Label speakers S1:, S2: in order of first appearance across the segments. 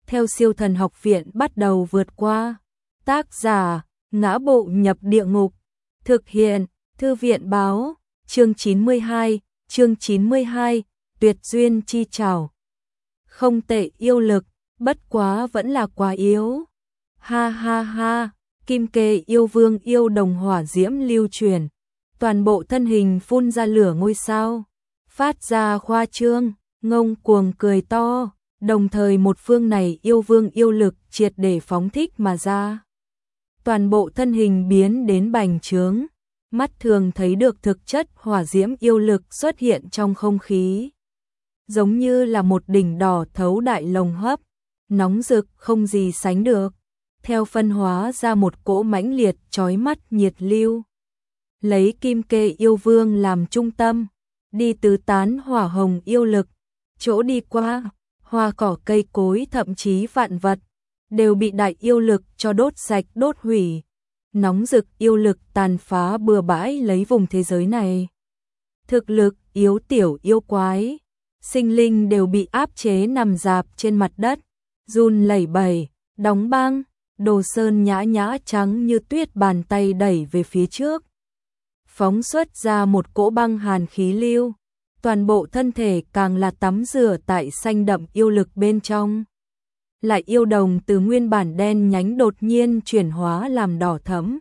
S1: theo Siêu Thần Học Viện bắt đầu vượt qua. Tác giả: Ngã Bộ Nhập Địa Ngục. Thực hiện: Thư viện báo. Chương 92, Tuyệt duyên chi trảo. Không tệ yêu lực, bất quá vẫn là quá yếu. Ha ha ha, Kim Kê yêu vương yêu đồng hỏa diễm lưu truyền, toàn bộ thân hình phun ra lửa ngôi sao, phát ra khoa trương, ngông cuồng cười to, đồng thời một phương này yêu vương yêu lực triệt để phóng thích mà ra. Toàn bộ thân hình biến đến bành trướng, mắt thường thấy được thực chất hỏa diễm yêu lực xuất hiện trong không khí. Giống như là một đỉnh đỏ thấu đại lồng hấp, nóng rực không gì sánh được, theo phân hóa ra một cỗ mãnh liệt chói mắt nhiệt lưu. Lấy Kim Kê yêu vương làm trung tâm, đi tứ tán hỏa hồng yêu lực, chỗ đi qua, hoa cỏ cây cối thậm chí vạn vật, đều bị đại yêu lực cho đốt sạch đốt hủy. Nóng rực yêu lực tàn phá bừa bãi lấy vùng thế giới này. Thực lực yếu tiểu yêu quái, sinh linh đều bị áp chế nằm rạp trên mặt đất, run lẩy bẩy, đóng băng. Đồ Sơn nhã nhã trắng như tuyết bàn tay đẩy về phía trước, phóng xuất ra một cỗ băng hàn khí lưu, toàn bộ thân thể càng là tắm rửa tại xanh đậm yêu lực bên trong. Lại yêu đồng từ nguyên bản đen nhánh đột nhiên chuyển hóa làm đỏ thẫm.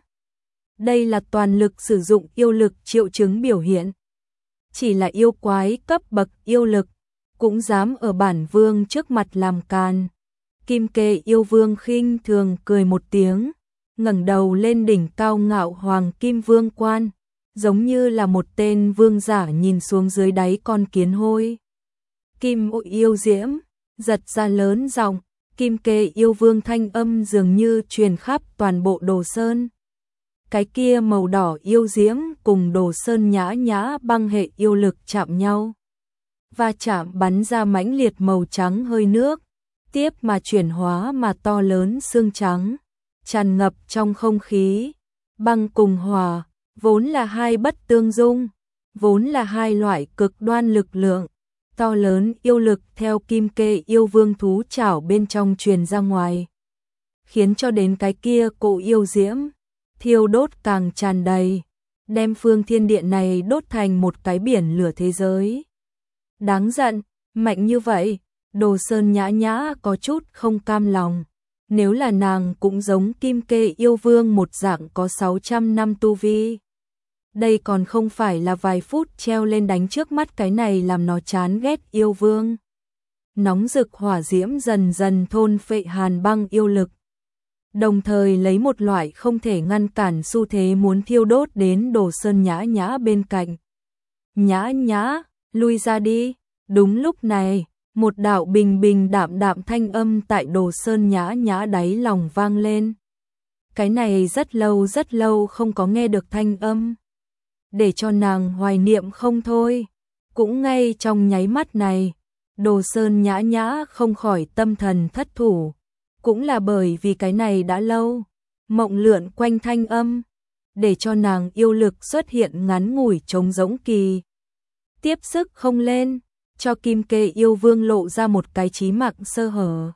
S1: Đây là toàn lực sử dụng yêu lực triệu chứng biểu hiện. Chỉ là yêu quái cấp bậc yêu lực, cũng dám ở bản vương trước mặt làm càn. Kim Kê yêu vương khinh thường cười một tiếng, ngẩng đầu lên đỉnh cao ngạo hoàng kim vương quan, giống như là một tên vương giả nhìn xuống dưới đáy con kiến hôi. Kim ô yêu diễm, giật ra lớn giọng, Kim Kê yêu vương thanh âm dường như truyền khắp toàn bộ Đồ Sơn. Cái kia màu đỏ yêu diễm cùng Đồ Sơn nhã nhã băng hệ yêu lực chạm nhau, và chạm bắn ra mãnh liệt màu trắng hơi nước, tiếp mà chuyển hóa mà to lớn xương trắng, tràn ngập trong không khí. Băng cùng hỏa, vốn là hai bất tương dung, vốn là hai loại cực đoan lực lượng, to lớn yêu lực theo Kim Kê yêu vương thú chảo bên trong truyền ra ngoài, khiến cho đến cái kia cỗ yêu diễm, thiêu đốt càng tràn đầy, đem phương thiên địa này đốt thành một cái biển lửa thế giới. Đáng giận, mạnh như vậy. Đồ Sơn nhã nhã có chút không cam lòng, nếu là nàng cũng giống Kim Kê yêu vương một dạng có 600 năm tu vi. Đây còn không phải là vài phút treo lên đánh trước mắt cái này làm nó chán ghét yêu vương. Nóng rực hỏa diễm dần dần thôn phệ hàn băng yêu lực, đồng thời lấy một loại không thể ngăn cản xu thế muốn thiêu đốt đến Đồ Sơn nhã nhã bên cạnh. Nhã nhã, lui ra đi. Đúng lúc này, một đạo bình bình đạm đạm thanh âm tại Đồ Sơn nhã nhã đáy lòng vang lên. Cái này rất lâu không có nghe được thanh âm, để cho nàng hoài niệm không thôi. Cũng ngay trong nháy mắt này, Đồ Sơn nhã nhã không khỏi tâm thần thất thủ, cũng là bởi vì cái này đã lâu, mộng lượn quanh thanh âm, để cho nàng yêu lực xuất hiện ngắn ngủi trống rỗng kỳ. Tiếp sức không lên, cho Kim Kê yêu vương lộ ra một cái chí mạng sơ hở.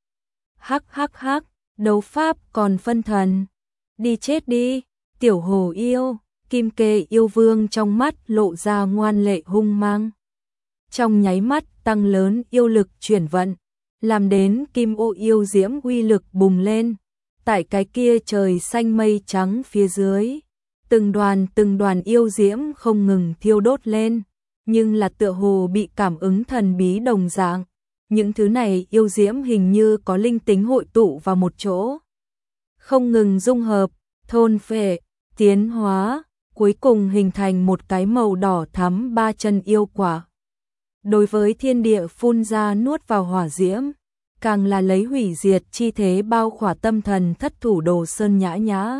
S1: Hắc hắc hắc, đấu pháp còn phân thần. Đi chết đi, tiểu hồ yêu. Kim Kê yêu vương trong mắt lộ ra ngoan lệ hung mang. Trong nháy mắt tăng lớn yêu lực chuyển vận, làm đến kim ô yêu diễm uy lực bùng lên. Tại cái kia trời xanh mây trắng phía dưới, từng đoàn yêu diễm không ngừng thiêu đốt lên, nhưng là tựa hồ bị cảm ứng thần bí đồng dạng. Những thứ này yêu diễm hình như có linh tính hội tụ vào một chỗ, không ngừng dung hợp, thôn phệ, tiến hóa, cuối cùng hình thành một cái màu đỏ thắm ba chân yêu quả. Đối với thiên địa phun ra nuốt vào hỏa diễm, càng là lấy hủy diệt chi thế bao khỏa tâm thần thất thủ Đồ Sơn nhã nhã.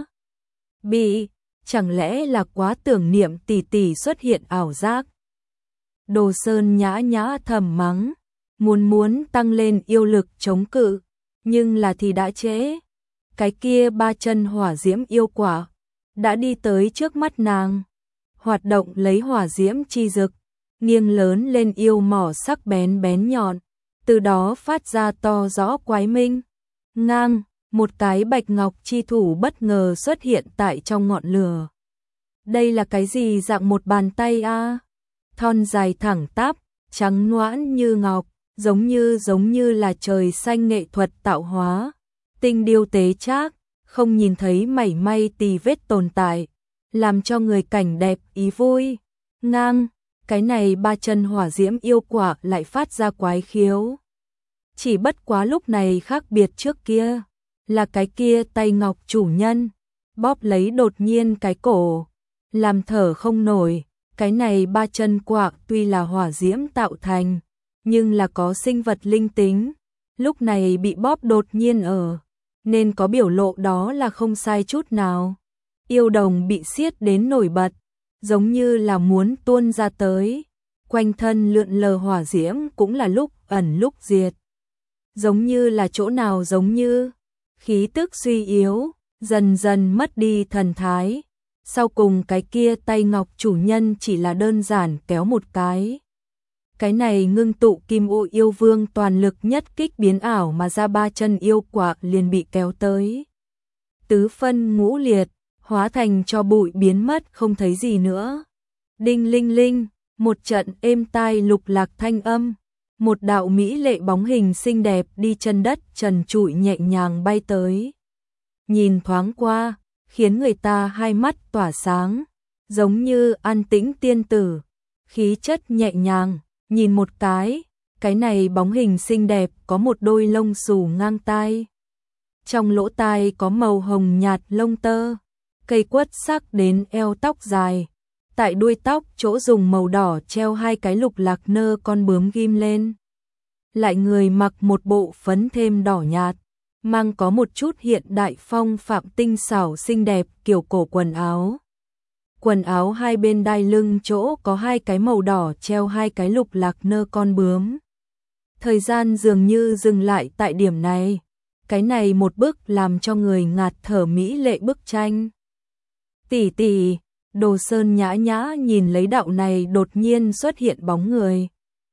S1: Chẳng lẽ là quá tưởng niệm tỷ tỷ xuất hiện ảo giác? Đồ Sơn nhã nhã thầm mắng, muốn tăng lên yêu lực chống cự, nhưng là thì đã trễ. Cái kia ba chân hỏa diễm yêu quả đã đi tới trước mắt nàng, hoạt động lấy hỏa diễm chi dực, nghiêng lớn lên yêu mỏ sắc bén nhọn, từ đó phát ra to rõ quái minh. Ngang, một cái bạch ngọc chi thủ bất ngờ xuất hiện tại trong ngọn lửa. Đây là cái gì dạng một bàn tay a? Thon dài thẳng tắp, trắng nõn như ngọc, giống như là trời xanh nghệ thuật tạo hóa, tinh điêu tế trác, không nhìn thấy mảy may tì vết tồn tại, làm cho người cảnh đẹp ý vui. Ngang, cái này ba chân hỏa diễm yêu quả lại phát ra quái khiếu. Chỉ bất quá lúc này khác biệt trước kia, là cái kia tay ngọc chủ nhân, bóp lấy đột nhiên cái cổ, làm thở không nổi. Cái này ba chân quạ tuy là hỏa diễm tạo thành, nhưng là có sinh vật linh tính, lúc này bị bóp đột nhiên ở, nên có biểu lộ đó là không sai chút nào. Yêu đồng bị siết đến nổi bật, giống như là muốn tuôn ra tới, quanh thân lượn lờ hỏa diễm cũng là lúc ẩn lúc diệt. Giống như là chỗ nào giống như khí tức suy yếu, dần dần mất đi thần thái. Sau cùng cái kia tay ngọc chủ nhân chỉ là đơn giản kéo một cái. Cái này ngưng tụ kim ô yêu vương toàn lực nhất kích biến ảo mà ra ba chân yêu quả liền bị kéo tới. Tứ phân ngũ liệt, hóa thành cho bụi biến mất không thấy gì nữa. Đinh linh linh, một trận êm tai lục lạc thanh âm. Một đạo mỹ lệ bóng hình xinh đẹp đi chân đất trần trụi nhẹ nhàng bay tới. Nhìn thoáng qua, khiến người ta hai mắt tỏa sáng, giống như an tĩnh tiên tử, khí chất nhẹ nhàng, nhìn một cái này bóng hình xinh đẹp có một đôi lông xù ngang tai. Trong lỗ tai có màu hồng nhạt lông tơ, cây quất sắc đến eo tóc dài, tại đuôi tóc chỗ dùng màu đỏ treo hai cái lục lạc nơ con bướm ghim lên. Lại người mặc một bộ phấn thêm đỏ nhạt, mang có một chút hiện đại phong phạm tinh xảo xinh đẹp kiểu cổ quần áo. Quần áo hai bên đai lưng chỗ có hai cái màu đỏ treo hai cái lục lạc nơ con bướm. Thời gian dường như dừng lại tại điểm này. Cái này một bức làm cho người ngạt thở mỹ lệ bức tranh. Tỷ tỷ, Đồ Sơn nhã nhã nhìn lấy đạo này đột nhiên xuất hiện bóng người.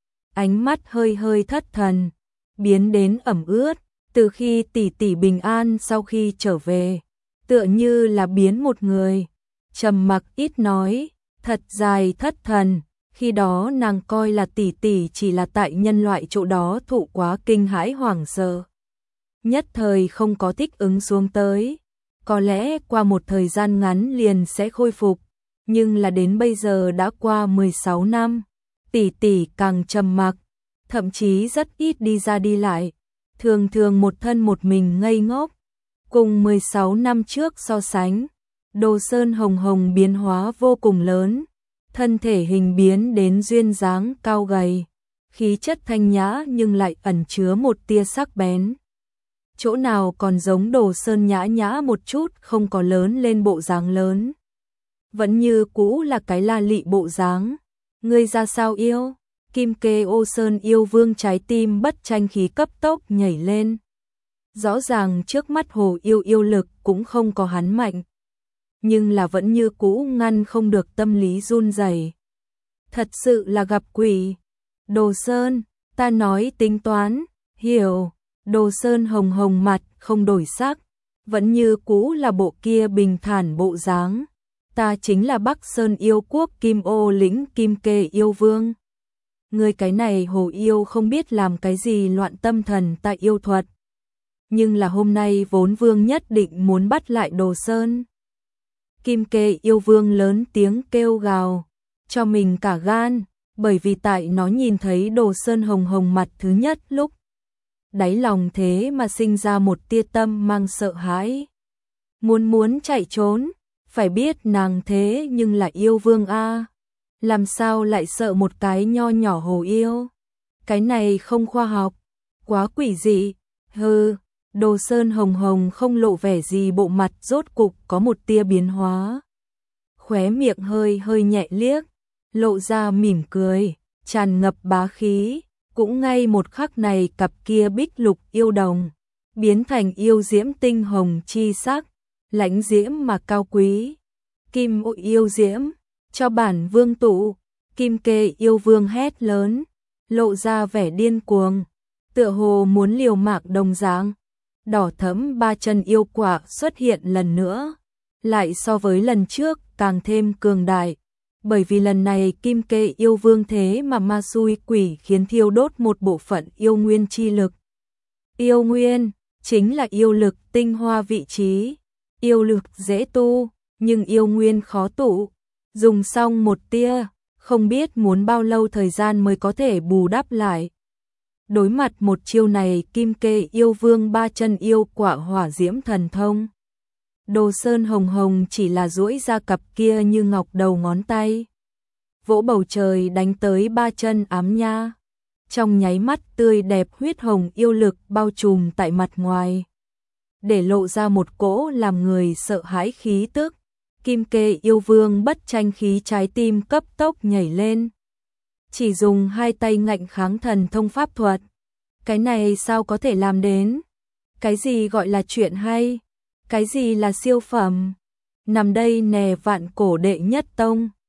S1: Ánh mắt hơi hơi thất thần, biến đến ẩm ướt. Từ khi tỷ tỷ bình an sau khi trở về, tựa như là biến một người, trầm mặc ít nói, thật dài thất thần. Khi đó nàng coi là tỷ tỷ chỉ là tại nhân loại chỗ đó thụ quá kinh hãi hoảng sợ, nhất thời không có thích ứng xuống tới. Có lẽ qua một thời gian ngắn liền sẽ khôi phục, nhưng là đến bây giờ đã qua 16 năm, tỷ tỷ càng trầm mặc, thậm chí rất ít đi ra đi lại. Thường thường một thân một mình ngây ngốc. Cùng 16 năm trước so sánh, Đồ Sơn Hồng Hồng biến hóa vô cùng lớn, thân thể hình biến đến duyên dáng cao gầy, khí chất thanh nhã nhưng lại ẩn chứa một tia sắc bén. Chỗ nào còn giống Đồ Sơn nhã nhã một chút không có lớn lên bộ dáng lớn. Vẫn như cũ là cái la lị bộ dáng. Ngươi ra sao yêu? Kim Kê Ô Sơn yêu vương trái tim bất tranh khí cấp tốc nhảy lên. Rõ ràng trước mắt hồ yêu lực cũng không có hắn mạnh, nhưng là vẫn như cũ ngăn không được tâm lý run rẩy. Thật sự là gặp quỷ. Đồ Sơn, ta nói tính toán, hiểu. Đồ Sơn Hồng Hồng mặt không đổi sắc, vẫn như cũ là bộ kia bình thản bộ dáng. Ta chính là Bắc Sơn yêu quốc Kim Ô lĩnh Kim Kê yêu vương. Người cái này hồ yêu không biết làm cái gì loạn tâm thần tại yêu thuật. Nhưng là hôm nay vốn vương nhất định muốn bắt lại Đồ Sơn. Kim Kê yêu vương lớn tiếng kêu gào, cho mình cả gan, bởi vì tại nó nhìn thấy Đồ Sơn Hồng Hồng mặt thứ nhất lúc. Đáy lòng thế mà sinh ra một tia tâm mang sợ hãi. Muốn chạy trốn, phải biết nàng thế nhưng là yêu vương a. Làm sao lại sợ một cái nho nhỏ hồ yêu? Cái này không khoa học, quá quỷ dị. Hừ, Đồ Sơn Hồng Hồng không lộ vẻ gì, bộ mặt rốt cục có một tia biến hóa. Khóe miệng hơi hơi nhẹ liếc, lộ ra mỉm cười, tràn ngập bá khí. Cũng ngay một khắc này cặp kia bích lục yêu đồng biến thành yêu diễm tinh hồng chi sắc, lãnh diễm mà cao quý. Kim Ô yêu diễm, cho bản vương tụ. Kim Kê yêu vương hét lớn, lộ ra vẻ điên cuồng. tựa hồ muốn liều mạng đồng dạng. Đỏ thẫm ba chân yêu quả xuất hiện lần nữa, lại so với lần trước càng thêm cường đại. Bởi vì lần này Kim Kê yêu vương thế mà ma xui quỷ khiến thiêu đốt một bộ phận yêu nguyên chi lực. Yêu nguyên chính là yêu lực tinh hoa vị trí, yêu lực dễ tu, nhưng yêu nguyên khó tụ. Dùng xong một tia, không biết muốn bao lâu thời gian mới có thể bù đắp lại. Đối mặt một chiêu này Kim Kê yêu vương ba chân yêu quả hỏa diễm thần thông. Đồ Sơn Hồng Hồng chỉ là duỗi ra cặp kia như ngọc đầu ngón tay. Vỗ bầu trời đánh tới ba chân ám nha. Trong nháy mắt tươi đẹp huyết hồng yêu lực bao trùm tại mặt ngoài. Để lộ ra một cỗ làm người sợ hãi khí tức. Kim Kê yêu vương bất tranh khí trái tim cấp tốc nhảy lên. Chỉ dùng hai tay ngạnh kháng thần thông pháp thuật. Cái này sao có thể làm đến? Cái gì gọi là chuyện hay? Cái gì là siêu phẩm? Nằm đây nè vạn cổ đệ nhất tông.